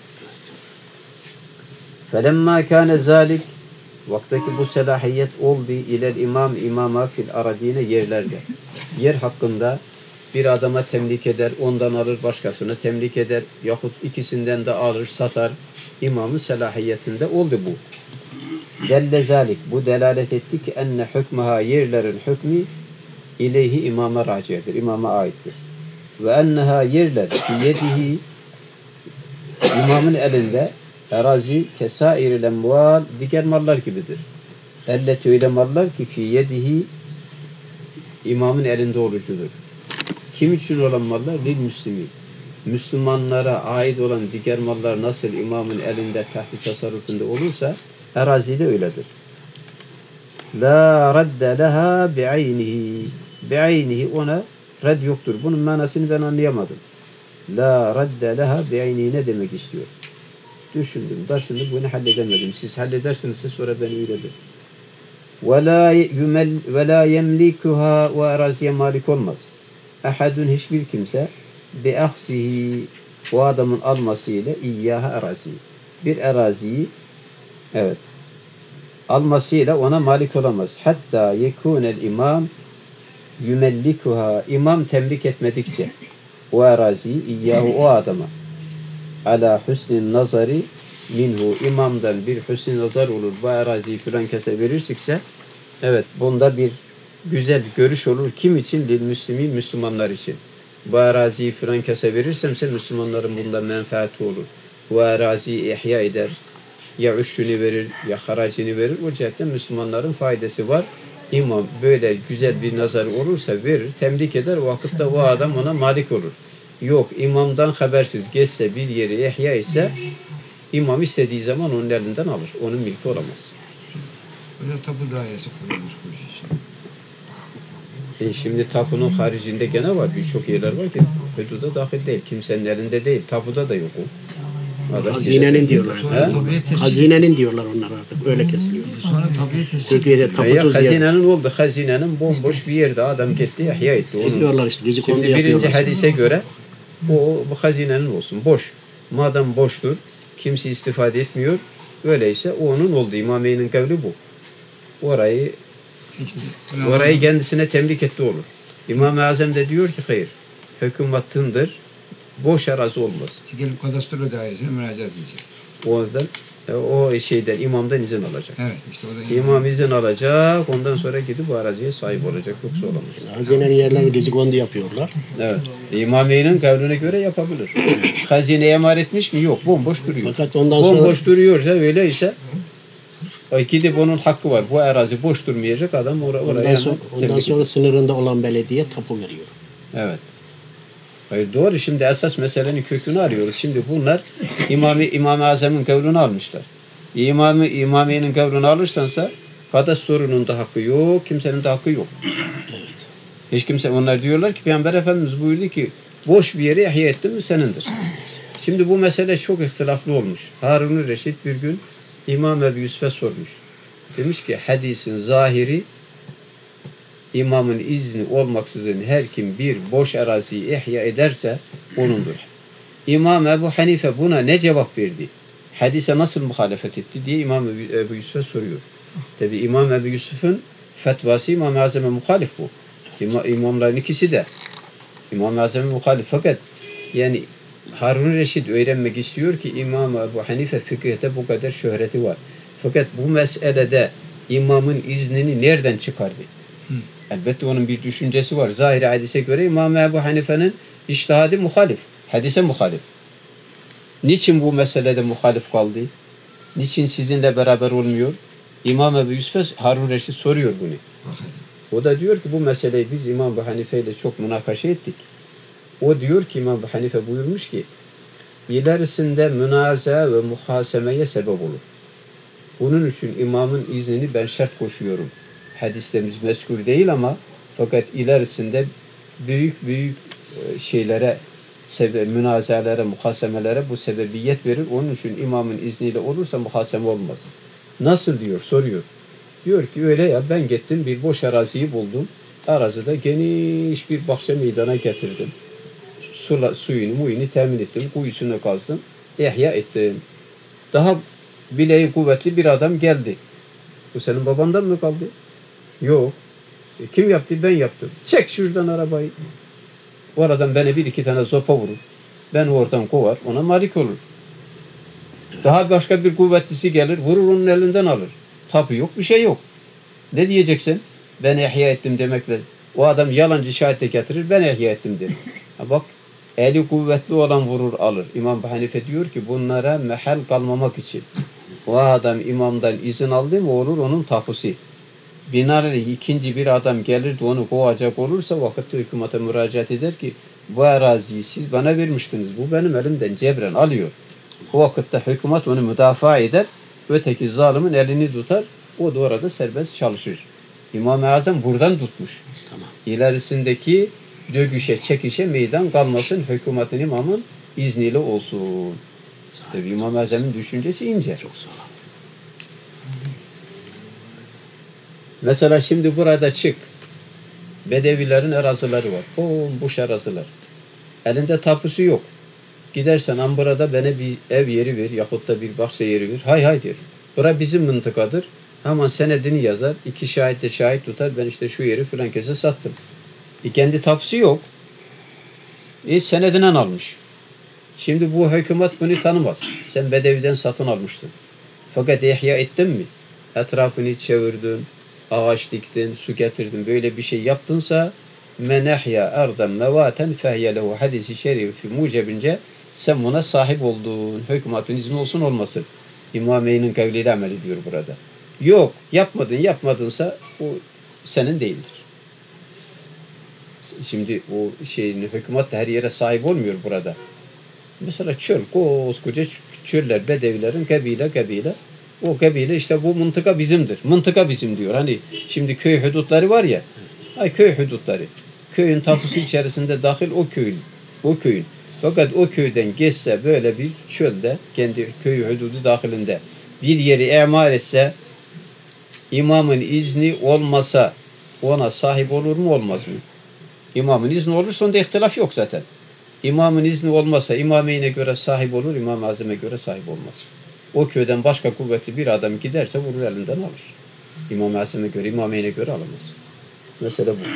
S1: فَلَمَّا كَانَ ذَٰلِكَ, vaktaki bu selahiyet oldu ilel imama fil aradine, yerlerde. Yer hakkında bir adama temlik eder, ondan alır, başkasını temlik eder yahut ikisinden de alır, satar. İmamın selahiyetinde oldu bu. Delle zalik, bu delalet etti ki enne hükmüha, yerlerin hükmü ileyhi, imama raciyedir, imama aittir. Ve enneha, yerler fi yedihi, imamın elinde, arazi kesairil emval, diğer mallar gibidir. Elleti, öyle mallar ki fi yedihi, imamın elinde olucudur. Kim için olan mallar? Lil müslimi. Müslümanlara ait olan diğer mallar nasıl imamın elinde tahti tasarrufunda olursa arazide öyledir. La radde leha bi'aynihi. Bi'aynihi, ona red yoktur. Bunun manasını ben anlayamadım. La radde leha bi'aynihi ne demek istiyor? Düşündüm, taşındım, bunu halledemedim. Siz halledersiniz, sonra beni öğretin. Ve la yemlikuha, ve araziye malik olmaz. Ahadun, hiçbir kimse bi ahsihi, o adamın almasıyla iyyaha arazi. Bir araziyi, evet, almasıyla ona malik olamaz. Hatta yekunel imam yumellikuha, imam temlik etmedikçe o araziyi iyyahu, o adama, ala husnin nazari minhu, imamdan bir husn-i nazar olur, bu araziyi filan kese verirsikse, evet, bunda bir güzel görüş olur. Kim için? Lil müslimi, Müslümanlar için. Bu araziyi filan kese verirsemse Müslümanların bunda menfaati olur. Bu araziyi ihya eder, ya üşünü verir, ya haracını verir. O cihetten Müslümanların faydası var. İmam böyle güzel bir nazar olursa verir, temlik eder, o vakitte o adam ona malik olur. Yok, imamdan habersiz geçse, bir yeri ihya ise, imam istediği zaman onun elinden alır. Onun milki olamaz.
S3: Böyle tapu dairesi kurulmuş bu iş için.
S1: Şimdi tapunun haricinde gene var. Birçok yerler var ki hududa dahil değil. Kimsenin elinde değil. Tapuda da yok o.
S4: Hazinenin diyorlar. Hazinenin diyorlar onlar artık. Öyle kesiliyor.
S3: Sonra tabiye tescil.
S4: Türkiye'de tapusuz yer.
S1: Hazinenin oldu. Hazinenin bomboş bir yerde adam gitti, ihya etti.
S4: Ediyorlar işte. Gece kondu
S1: Şimdi
S4: yapıyorlar.
S1: birinci hadise göre bu hazinenin olsun. Boş. Madem boştur, kimse istifade etmiyor. Öyleyse o onun oldu. İmameyn'in kavli bu. Orayı kendisine temlik etti olur. İmam-ı Azam da diyor ki hayır, hükümettindir, boş arazi olmaz.
S3: Gelip kadastro dairesine müracaat edecek.
S1: O şeyden, imamdan izin alacak.
S3: Evet, işte o da
S1: İmam izin alacak, ondan sonra gidip bu araziye sahip olacak, yoksa olamaz.
S4: Hazinenin yerlerini gece kondu yapıyorlar.
S1: Evet. İmameyn'in kavline göre yapabilir. Hazineye emanet etmiş mi? Yok, bomboş duruyor.
S4: Fakat ondan sonra
S1: Bomboş duruyorsa, öyleyse gidip onun hakkı var. Bu arazi boş durmayacak, adam oraya
S4: ondan sonra sınırında olan belediye tapu veriyor.
S1: Evet. Hayır, doğru. Şimdi esas meselenin kökünü arıyoruz. Şimdi bunlar İmam-ı Azam'ın kavlunu almışlar. İmamiye'nin kavlunu alırsansa kadastronun da hakkı yok, kimsenin de hakkı yok. Hiç kimse, onlar diyorlar ki Peygamber Efendimiz buyurdu ki boş bir yeri ihya ettin mi senindir. Şimdi bu mesele çok ihtilaflı olmuş. Harun-ı Reşit bir gün İmam Ebu Yusuf'a sormuş. Demiş ki hadisin zahiri, imamın izni olmaksızın her kim bir boş araziyi ihya ederse onundur. İmam Ebu Hanife buna ne cevap verdi? Hadise nasıl muhalefet etti diye İmam Ebu Yusuf'a soruyor. Tabi İmam Ebu Yusuf'un fetvası İmam-ı Azam'a muhalif bu. İmamların ikisi de İmam-ı Azam'a muhalif. Fakat yani Harun Reşit öğrenmek istiyor ki İmam Ebu Hanife fıkıhta bu kadar şöhreti var. Fakat bu meselede imamın iznini nereden çıkardı? Elbette onun bir düşüncesi var. Zahiri hadise göre İmam Ebu Hanife'nin içtihadı muhalif. Hadise muhalif. Niçin bu meselede muhalif kaldı? Niçin sizinle beraber olmuyor? İmam Ebu Yusuf Harun Reşit soruyor bunu. O da diyor ki bu meseleyi biz İmam Ebu Hanife ile çok münakaşa ettik. O diyor ki İmam Ebu Hanife buyurmuş ki ilerisinde münaza ve muhasemeye sebep olur. Bunun için imamın iznini ben şart koşuyorum. Hadislerimiz mezkur değil ama fakat ilerisinde büyük büyük şeylere, münazarelere, muhasemelere bu sebebiyet verir. Onun için imamın izniyle olursa muhaseme olmaz. Nasıl diyor, soruyor. Diyor ki öyle ya, ben gittim bir boş araziyi buldum. Arazide geniş bir bahçe meydana getirdim. Suyunu, muyunu temin ettim. Kuyusunu kazdım. İhya ettim. Daha bileği kuvvetli bir adam geldi. Bu senin babandan mı kaldı? Yok. Kim yaptı? Ben yaptım. Çek şuradan arabayı. O aradan beni bir iki tane zopa vurur. Ben oradan kovar. Ona malik olur. Daha başka bir kuvvetlisi gelir. Vurur, onun elinden alır. Tapu yok. Bir şey yok. Ne diyeceksin? Ben ihya ettim demekle. O adam yalancı şahit de getirir. Ben ihya ettim der. Bak, eli kuvvetli olan vurur alır. İmam Hanife diyor ki bunlara mehal kalmamak için. O adam imamdan izin aldı mı olur onun tapusu. Binaenaleyh ikinci bir adam gelir de onu kovacak olursa vakitte hükümete müracaat eder ki bu araziyi siz bana vermiştiniz. Bu benim elimden cebren alıyor. O vakitte hükümet onu müdafaa eder. Öteki zalimin elini tutar. O da orada serbest çalışır. İmam-ı Azam buradan tutmuş.
S4: Tamam.
S1: İlerisindeki dögüşe, çekişe meydan kalmasın. Hükümetin imamın izniyle olsun. Tabii İmam-ı Azam'ın düşüncesi ince.
S4: Çok sağ ol.
S1: Mesela şimdi burada çık. Bedevilerin arazileri var. Bomboş araziler. Elinde tapusu yok. Gidersen ambarada bana bir ev yeri ver yahut da bir bahçe yeri ver. Hay hay der. Bura bizim mıntıkadır. Hemen senedini yazar. 2 şahit de şahit tutar. Ben işte şu yeri filan kese sattım. Kendi tapusu yok. Senedinden almış. Şimdi bu hükümet bunu tanımaz. Sen bedeviden satın almışsın. Fakat ihya ettin mi? Etrafını çevirdin, ağaç diktin, su getirdin. Böyle bir şey yaptınsa menehya erden mevaten fehye lehu hadisi şerifi mucebince sen buna sahip olduğun hükümetin izni olsun olmasın. İmameyn'in kavliyle amel ediyor burada. Yok, yapmadınsa o senin değildir. Şimdi o hükümet de her yere sahip olmuyor burada. Mesela çöl, koskoca çöller, bedevilerin kabile. O kabile işte bu mıntıka bizimdir. Mıntıka bizim diyor. Hani şimdi köy hudutları var ya. Köy hudutları. Köyün tapusu içerisinde dahil o köyün. Fakat o köyden geçse böyle bir çölde kendi köy hududu dahilinde bir yeri emar etse imamın izni olmasa ona sahip olur mu olmaz mı? İmamın izni olursa onda ihtilaf yok zaten. İmamın izni olmasa imameyne göre sahip olur, İmam-ı Azam'a göre sahip olmaz. O köyden başka kuvvetli bir adam giderse vurur elinden alır. İmam-ı Azam'a göre, imameyne göre alamaz. Mesela bu.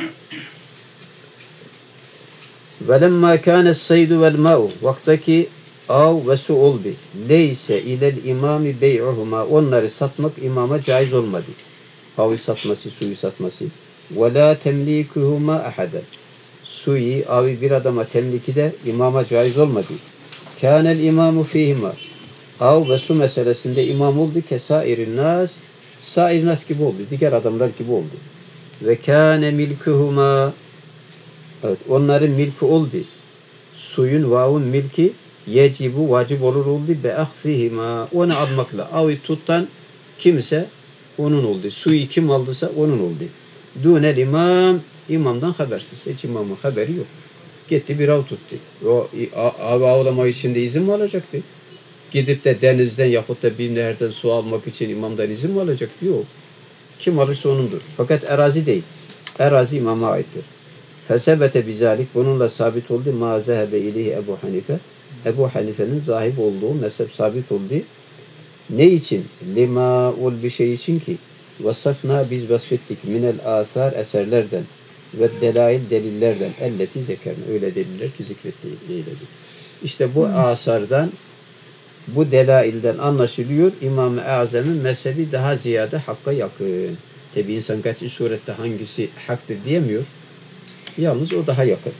S1: وَلَمَّا كَانَ السَّيْدُ وَالْمَاءُ Vaktaki av ve su oldu. Leyse ilel imami bey'uhuma onları satmak imama caiz olmadı. Avı satması, suyu satması. وَلَا تَمْلِيكُهُمَا أَحَدًا Suyu, avı bir adama temliki de imama caiz olmadı. Kânel imamu fîhima av ve su meselesinde imam oldu kesairin nas sair nas gibi oldu. Diğer adamlar gibi oldu. Ve kâne milkuhuma evet, onların milki oldu. Suyun vavun milki yecibu vacip oldu. Be ahfihima onu almakla. Avı tutan kimse onun oldu. Suyu kim aldıysa onun oldu. Dûnel imam imamdan habersiz. Hiç imamın haberi yok. Gitti bir av tuttu. O av avlama için de izin mi alacaktı? Gidip de denizden yahut da bir nereden su almak için imamdan izin mi alacaktı? Yok. Kim alırsa onundur. Fakat arazi değil. Arazi imama aittir. Fesebete bizalik bununla sabit oldu. Ma zehebe ileyhi Ebu Hanife. Ebu Hanife'nin zahip olduğu mezhep sabit oldu. Ne için? Lima ol bir şey için ki vasıfna biz vasfettik minel asar eserlerden ve delail delillerden elleti zekerine öyle deliller ki zikrettiğiyle. İşte bu asardan bu delailden anlaşılıyor İmam-ı Azam'ın mezhebi daha ziyade hakka yakın. Tabi insan kaçı surette hangisi haktır diyemiyor. Yalnız o daha yakın.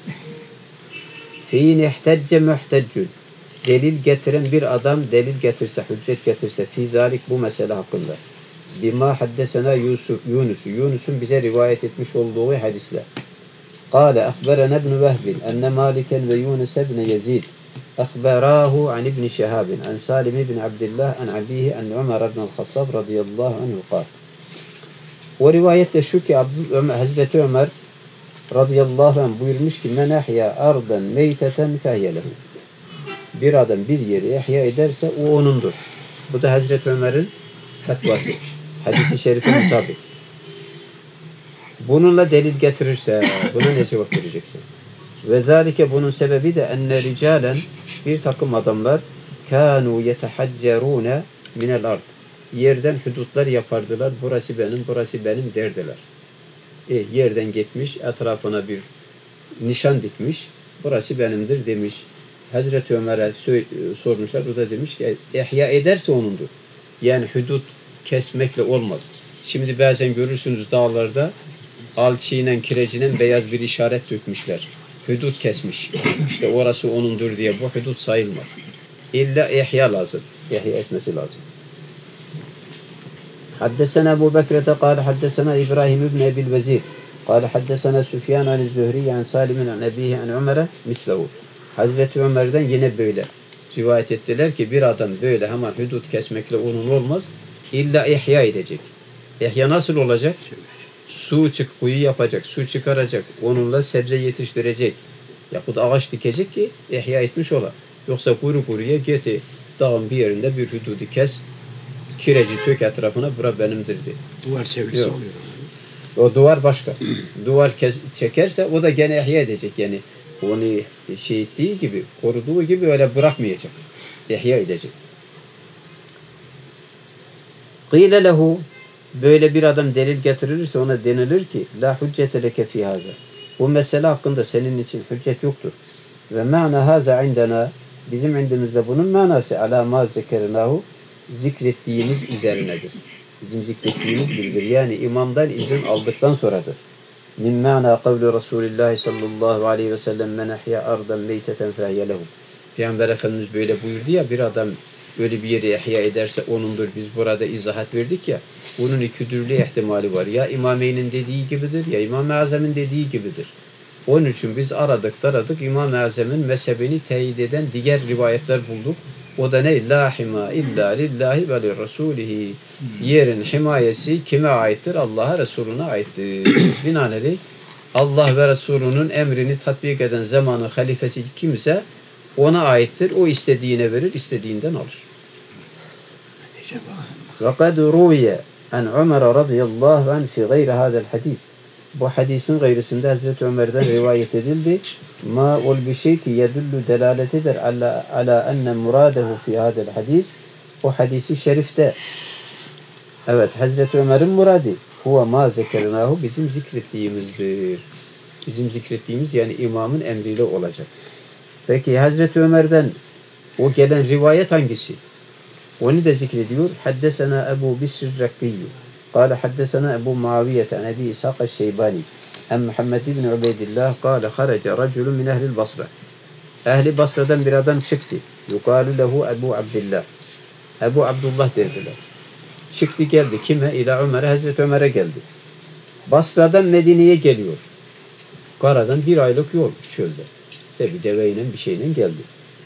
S1: Fîn ihtecce muhteccün delil getiren bir adam delil getirse, hüccet getirse fizalik bu mesele hakkında. Bima haddesena Yunus'un bize rivayet etmiş olduğu hadisler. Kâle ahberena ibn Vehbin enne Maliken ve Yunus ibn Yezid ahberahu an ibn Şehabin an Salim ibn Abdillah an abihi an Ömer ibn el-Hattab radıyallahu anhu kâl. O rivayette şu ki Hazreti Ömer radıyallahu anh buyurmuş ki men ehya ardan meyteten fehyelehu. Bir adam bir yeri ihya ederse o onundur. Bu da Hazreti Ömer'in fetvası. Hadis-i şerife mutabık. Bununla delil getirirse buna ne cevap vereceksin? Ve zalike bunun sebebi de enne ricalen bir takım adamlar kânû yetehaccerûne minel ard. Yerden hudutlar yapardılar. Burası benim derdiler. Yerden gitmiş, etrafına bir nişan dikmiş. Burası benimdir demiş. Hazreti Ömer'e sormuşlar. O da demiş ki ihya ederse onundur. Yani hudut kesmekle olmaz. Şimdi bazen görürsünüz dağlarda alçıyla kirecine beyaz bir işaret dökmüşler. Hudut kesmiş. İşte orası onundur diye bu hudut sayılmaz. İlla ihya lazım. İhya etmesi lazım. حدثنا أبو بكرة قال حدثنا إبراهيم بن أبي الوزير قال حدثنا سفيان عن الزهري عن سالم عن أبيه عن عمر مثله. Hazreti Ömer'den yine böyle rivayet ettiler ki bir adam böyle hemen hudut kesmekle onun olmaz. İlla ihya edecek. İhya nasıl olacak? Kuyu yapacak, su çıkaracak, onunla sebze yetiştirecek. Yahut ağaç dikecek ki ihya etmiş ola. Yoksa kuru kuruya geti dağın bir yerinde bir hududu kes, kireci tök etrafına bura benimdir diye.
S4: Duvar sevgisi oluyor.
S1: O duvar başka. Duvar çekerse o da gene ihya edecek yani. Onu şey ettiği gibi, koruduğu gibi öyle bırakmayacak. İhya edecek. Qîle lehu böyle bir adam delil getirilirse ona denilir ki la hüccete leke fî hâzâ. Bu mesele hakkında senin için hüccet yoktur. Ve ma'na hâzâ indena bizim indimizde bunun manası alâ mâ zekerinâhu zikrettiğimiz üzerinedir. Bizim zikrettiğimiz bilgidir. Yani imamdan izin aldıktan sonradır. Min ma'na kavlu Resulullah sallallahu aleyhi ve sellem men ahya ardan meyteten fehye lehu. Peygamber Efendimiz böyle buyurdu ya bir adam böyle bir yeri ihya ederse onundur. Biz burada izahat verdik ya. Bunun iki türlü ihtimali var. Ya İmameyn'in dediği gibidir ya İmam-ı Azam'ın dediği gibidir. Onun için biz aradık İmam-ı Azam'ın mezhebini teyit eden diğer rivayetler bulduk. O da ne? La hima illa lillahi ve li rasulihi. Yerin himayesi kime aittir? Allah'a, Resulüne aittir. Binaenaleyh Allah ve Resulünün emrini tatbik eden zamanın halifesi kimse ona aittir. O istediğine verir, istediğinden alır. Ve kad ruviye an Ömer radıyallahu anh fi gayri hadel hadis. Bu hadisin gayrısında Hazreti Ömer'den rivayet edildi. Ma ol bir şey ki yedullu delalet eder ala enne muradehu fi hadel hadis. O hadisi şerifte evet Hazreti Ömer'in muradi huve ma zekernahu bizim zikrettiğimizdir. Bizim zikrettiğimiz yani imamın emriyle olacak. Peki Hazreti Ömer'den o gelen rivayet hangisi? Onu da zikrediyor. Haddesena Ebu Bisr Rakkiyyü. قال حدثنا أبو معاوية عن أبي إسحاق الشيباني عن محمد بن عبيد الله قال خرج رجل من أهل البصرة أهل Basra'dan bir adam çıktı. Yukalu lehu Ebu Abdillah. Ebu Abdullah dediler. Çıktı geldi. Kime? İla Ömer'e, Hazreti Ömer'e geldi. Basra'dan Medine'ye geliyor. Karadan bir aylık yol çölde. Bir deveyle bir şeyle geldi.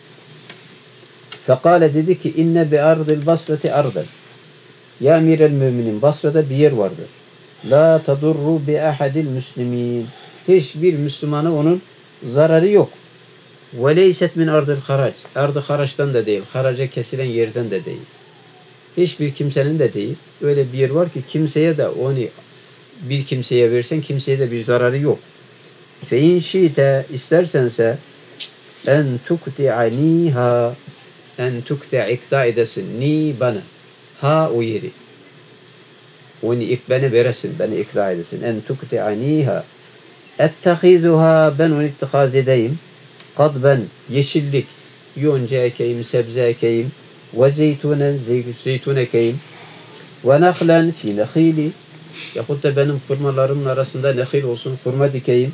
S1: Fekale dedi ki inne bi ardil basrati ardan. Ya emirel müminin Basra'da bir yer vardır. La tadurru bi ahadil müslimin. Hiçbir Müslümana onun zararı yok. Ve leyset min ardil harac. Ardı haraçtan da değil. Haraca kesilen yerden de değil. Hiçbir kimsenin de değil. Öyle bir yer var ki kimseye de onu bir kimseye versen kimseye de bir zararı yok. Fe in şi'te istersense en tukti'aniha en ikta edesin ni bana. Ha o yeri. Onu bana veresin, bana ikra edesin. En tukti'aniha ettehizuha ben onu ittikaz edeyim. Kad ben yeşillik, yonca ekeyim, sebze ekeyim. Ve zeytun ekeyim. Ve nahlen fi nehili. Yahut da benim kurmalarımın arasında nehil olsun, kurma dikeyim.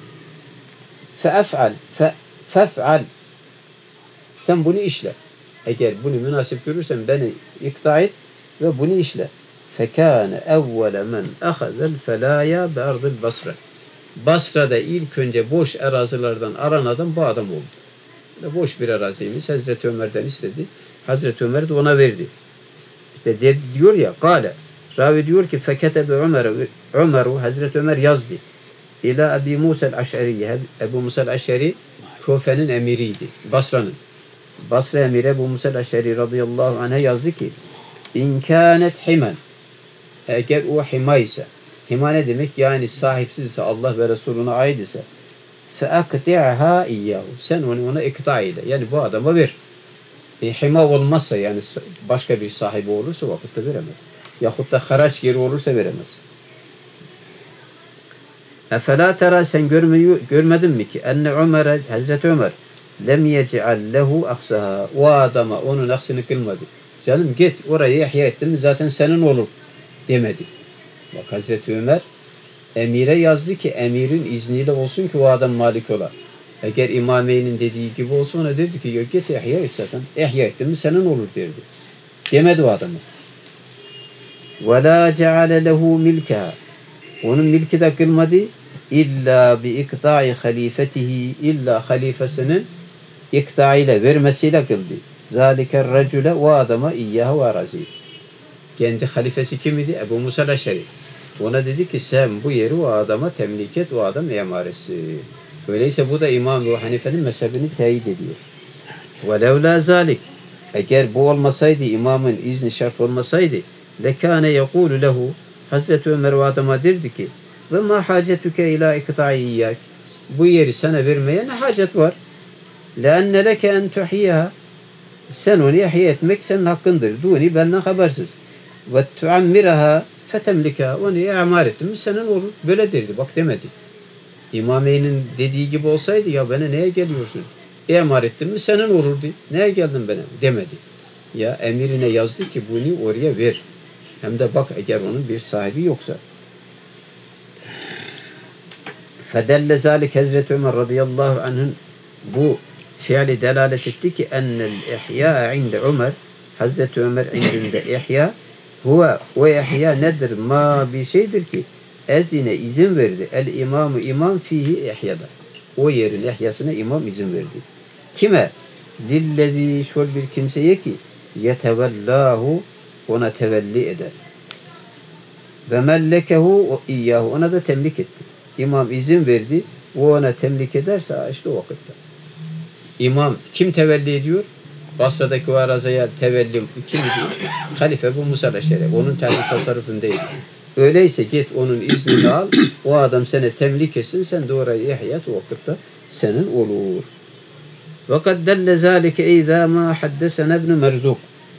S1: Fef'al. Sen bunu işle. Eğer bunu münasip görürsen beni ikta et ve bunu işle. Fekâne evvele men ahazel felâya be'ardil Basra. Basra'da ilk önce boş arazilerden aranan bu adam oldu. Boş bir araziymiş. Hazreti Ömer'den istedi. Hazreti Ömer de ona verdi. İşte diyor ya, kâle. Ravi diyor ki feketebe Ömer'u Hazreti Ömer yazdı. İlâ Ebi Musa'l Eş'eriye. Ebu Musa'l Eş'eri Kufe'nin emiriydi. Basra'nın. Basra emiri Ebu Musa'l Eş'eri radıyallahu anh'a yazdı ki İn kânet himen. Eğer o hima ise, hima ne demek? Yani sahipsiz ise, Allah ve Resulüne ait ise فَاَقْتِعْهَا اِيَّهُ sen ona ikta ile. Yani bu adama ver. Hima olmazsa, yani başka bir sahibi olursa vakitte veremez. Yahut da haraç yeri olursa veremez. اَفَلَا تَرَى sen görmedin mi ki enne Ömer'e, Hazreti Ömer lem yec'al lehu aksaha. O adama onun aksini kılmadı. Canım git orayı ihya ettin zaten senin olur demedi. Bak Hazreti Ömer emire yazdı ki emirin izniyle olsun ki o adam malik ola. Eğer İmameyn'in dediği gibi olsa ona dedi ki yok git ihya et zaten. İhya ettin mi senin olur derdi. Demedi o adamı. وَلَا جَعَلَ لَهُ مِلْكَهَا onun milki de kılmadı. İlla bi ikta'i halifetihi illa halifesinin ikta'iyle vermesiyle kıldı. Zaliker recule o adama iyyahu arazi. Kendi halifesi kim idi? Ebu Musa'l Eş'eri. Ona dedi ki sen bu yeri o adama temlik et, o adam emaresi. Öyleyse bu da İmam Ebu Hanife'nin mezhebini teyit ediyor. وَلَوْلَا zalik. Eğer bu olmasaydı, imamın izni şart olmasaydı lekâne yekûlu lehu Hazreti Ömer o adama derdi ki ve ma hacetuke ila ikta'iyyâk bu yeri sana vermeye ne hacet var? لَاَنَّ لَكَ اَنْ تُحْيَهَا sen onu ihya etmek senin hakkındır. Duni benden habersiz. وَتُعَمِّرَهَا فَتَمْلِكَهَا onu imar ettin mi senin olur. Böyle derdi. Bak demedi. İmameyn'in dediği gibi olsaydı ya bana neye geliyorsun? İmar ettin mi senin olurdu. Neye geldin bana? Demedi. Ya emirine yazdı ki bunu oraya ver. Hem de bak eğer onun bir sahibi yoksa. Fedelle zalik Hazreti Ömer radıyallahu anh'ın bu fiili delalet etti ki ennel ihya inde Ömer Hazreti Ömer indinde ihya huve o ihya nedir? Ma bir şeydir ki ezine izin verdi. El imamı imam fihi ihyada. O yerin ihyasına imam izin verdi. Kime? Lillezi şöyle bir kimseye ki yetevellahu ona tevelli eder. Ve mellekehu iyyahu ona da temlik etti. İmam izin verdi. O ona temlik ederse işte o vakitte. İmam kim tevelli ediyor? Basra'daki o arazaya tevelli kim ediyor? Halife Ebu Musa'l Eş'eri. Onun tasarrufundaydı. Öyleyse git onun iznini al. O adam seni temlik etsin. Sen de orayı ihya et. O vakitte senin olur. وَقَدْ دَلَّ ذَٰلِكَ اِذَا مَا حَدَّسَنَ ابْنُ مَرْزُقٍ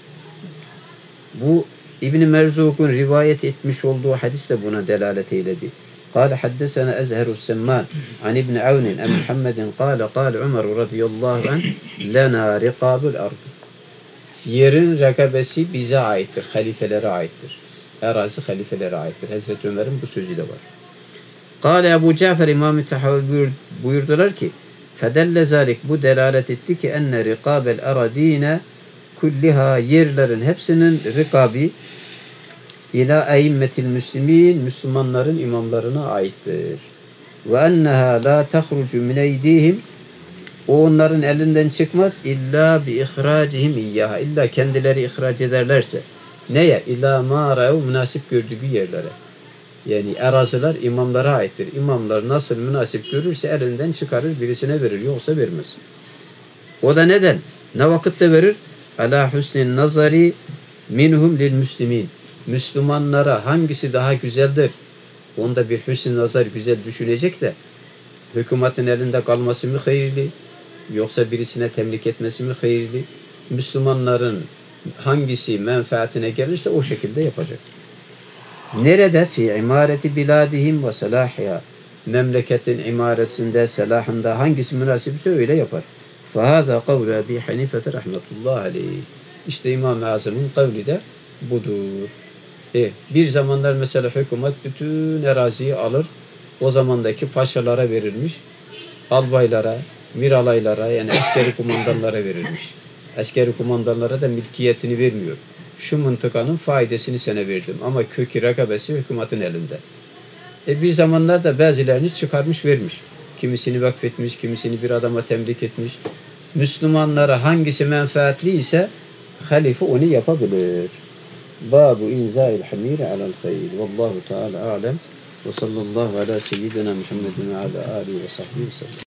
S1: bu İbn-i Merzuk'un rivayet etmiş olduğu hadis de buna delalet eyledi. قال حدثنا أزهر السمان عن ابن عون عن محمد قال عمر رضي الله عنه لنا رقاب الأرض yerin rekabesi bize aittir, halifelere aittir. Arazi halifelere aittir. Hazreti Ömer'in bu sözü de var. قال Ebu Cafer İmam-ı Tahavi buyurdular ki فَدَلَّ ذَلِكَ bu delalet etti ki enne rikabel aradine kulliha yerlerin hepsinin rikabi ila eimmetil müslimin Müslümanların imamlarına aittir. Ve enneha la tahrucu min eydihim o onların elinden çıkmaz illa bi ihracihim iyyaha illa kendileri ihraç ederlerse neye? İlla ma ra'u münasip gördüğü yerlere. Yani araziler imamlara aittir. İmamlar nasıl münasip görürse elinden çıkarır birisine verir yoksa vermez. O da neden? Ne vakitte verir? Ala husnin nazari minhum lil müslimin. Müslümanlara hangisi daha güzeldir? Onda bir hüsn-i nazar güzel düşünecek de hükümetin elinde kalması mı hayırlı? Yoksa birisine temlik etmesi mi hayırlı? Müslümanların hangisi menfaatine gelirse o şekilde yapacak. Nerede? Fi imareti biladihim ve salahiha. Memleketin imaresinde, selahında hangisi münasipse öyle yapar. فَهَذَا قَوْلَ Ebi Hanife rahmetullahi aleyh. İşte İmam-ı Azam'ın kavli de budur. Bir zamanlar mesela hükümet bütün araziyi alır. O zamandaki paşalara verilmiş. Albaylara, miralaylara yani askeri kumandanlara verilmiş. Askeri kumandanlara da mülkiyetini vermiyor. Şu mıntıkanın faydasını sana verdim ama kökü rakabesi hükümetin elinde. Bir zamanlar da bazılarını çıkarmış vermiş. Kimisini vakfetmiş, kimisini bir adama temlik etmiş. Müslümanlara hangisi menfaatli ise halife onu yapabilir. Babu inza'il hamiri alel hayr. Vallahu Teala alem. Ve sallallahu ala seyyidina Muhammedin ve ala alihi ve sahbihi ve sellem.